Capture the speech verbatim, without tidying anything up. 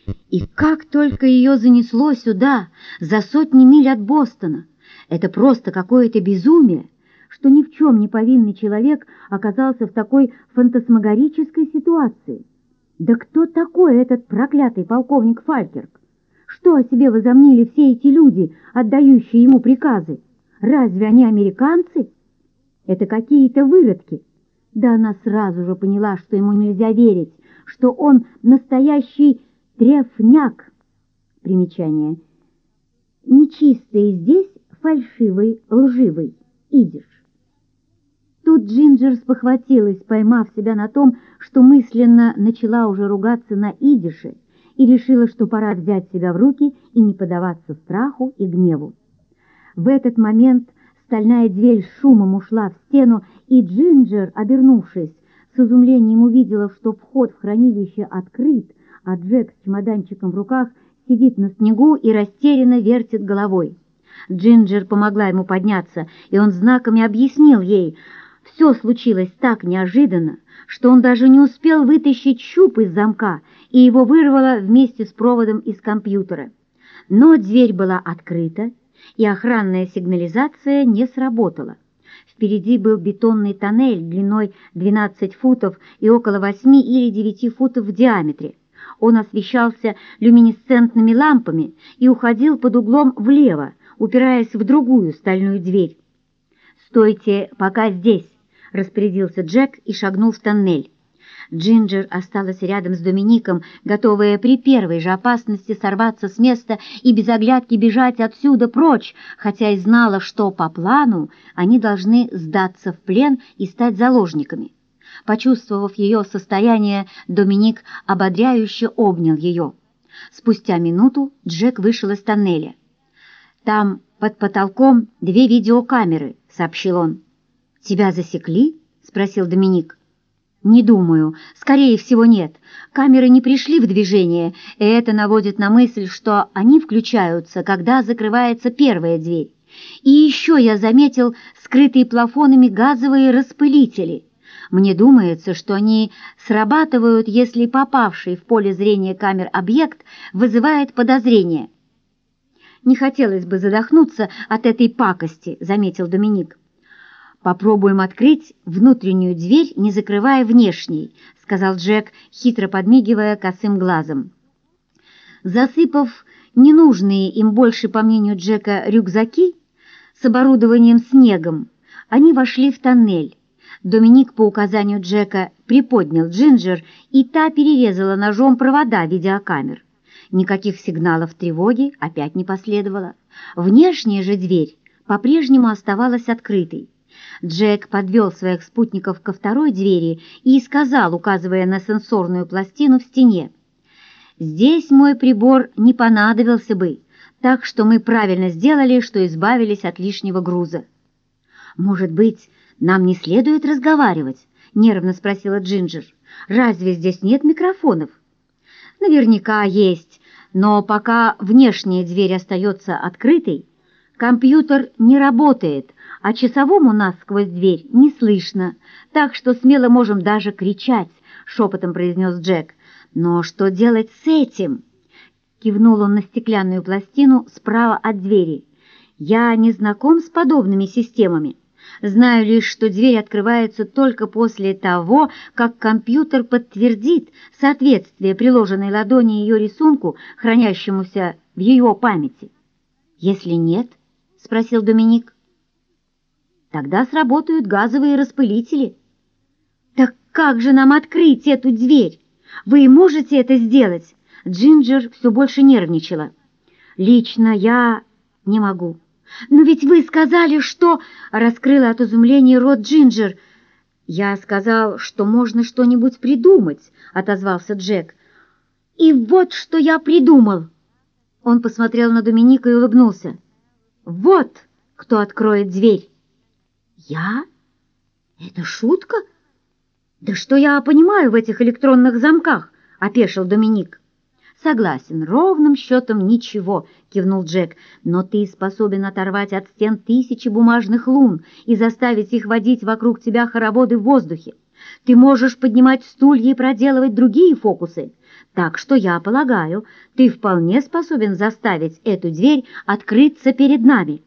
И как только ее занесло сюда, за сотни миль от Бостона, это просто какое-то безумие, что ни в чем не повинный человек оказался в такой фантасмагорической ситуации. Да кто такой этот проклятый полковник Фалькерк? Что о себе возомнили все эти люди, отдающие ему приказы? Разве они американцы? Это какие-то выродки. Да она сразу же поняла, что ему нельзя верить, что он настоящий трефняк. Примечание. Нечистый здесь, фальшивый, лживый, идиш. Тут Джинджер спохватилась, поймав себя на том, что мысленно начала уже ругаться на идише, и решила, что пора взять себя в руки и не поддаваться страху и гневу. В этот момент стальная дверь с шумом ушла в стену, и Джинджер, обернувшись, с изумлением увидела, что вход в хранилище открыт, а Джек с чемоданчиком в руках сидит на снегу и растерянно вертит головой. Джинджер помогла ему подняться, и он знаками объяснил ей. Все случилось так неожиданно, что он даже не успел вытащить щуп из замка, и его вырвало вместе с проводом из компьютера. Но дверь была открыта, и охранная сигнализация не сработала. Впереди был бетонный тоннель длиной двенадцать футов и около восьми или девяти футов в диаметре. Он освещался люминесцентными лампами и уходил под углом влево, упираясь в другую стальную дверь. «Стойте пока здесь», — распорядился Джек и шагнул в тоннель. Джинджер осталась рядом с Домиником, готовая при первой же опасности сорваться с места и без оглядки бежать отсюда прочь, хотя и знала, что по плану они должны сдаться в плен и стать заложниками. Почувствовав ее состояние, Доминик ободряюще обнял ее. Спустя минуту Джек вышел из тоннеля. «Там под потолком две видеокамеры», — сообщил он. «Тебя засекли?» — спросил Доминик. «Не думаю. Скорее всего, нет. Камеры не пришли в движение, и это наводит на мысль, что они включаются, когда закрывается первая дверь. И еще я заметил скрытые плафонами газовые распылители. Мне думается, что они срабатывают, если попавший в поле зрения камер объект вызывает подозрение». «Не хотелось бы задохнуться от этой пакости», — заметил Доминик. «Попробуем открыть внутреннюю дверь, не закрывая внешней», — сказал Джек, хитро подмигивая косым глазом. Засыпав ненужные им больше, по мнению Джека, рюкзаки с оборудованием снегом, они вошли в тоннель. Доминик по указанию Джека приподнял Джинджер, и та перерезала ножом провода видеокамер. Никаких сигналов тревоги опять не последовало. Внешняя же дверь по-прежнему оставалась открытой. Джек подвел своих спутников ко второй двери и сказал, указывая на сенсорную пластину в стене: «Здесь мой прибор не понадобился бы, так что мы правильно сделали, что избавились от лишнего груза». «Может быть, нам не следует разговаривать?» — нервно спросила Джинджер. «Разве здесь нет микрофонов?» «Наверняка есть, но пока внешняя дверь остается открытой, компьютер не работает, а часовому нас сквозь дверь не слышно, так что смело можем даже кричать», — шепотом произнес Джек. «Но что делать с этим?» — кивнул он на стеклянную пластину справа от двери. «Я не знаком с подобными системами. Знаю лишь, что дверь открывается только после того, как компьютер подтвердит соответствие приложенной ладони ее рисунку, хранящемуся в ее памяти». «Если нет?» — спросил Доминик. «Тогда сработают газовые распылители». «Так как же нам открыть эту дверь? Вы можете это сделать?» Джинджер все больше нервничала. «Лично я не могу». «Но ведь вы сказали, что...» — раскрыла от изумления рот Джинджер. «Я сказал, что можно что-нибудь придумать», — отозвался Джек. «И вот что я придумал!» Он посмотрел на Доминика и улыбнулся. «Вот кто откроет дверь!» «Я? Это шутка? Да что я понимаю в этих электронных замках?» — опешил Доминик. «Согласен, ровным счетом ничего», — кивнул Джек, «но ты способен оторвать от стен тысячи бумажных лун и заставить их водить вокруг тебя хороводы в воздухе. Ты можешь поднимать стулья и проделывать другие фокусы. Так что, я полагаю, ты вполне способен заставить эту дверь открыться перед нами».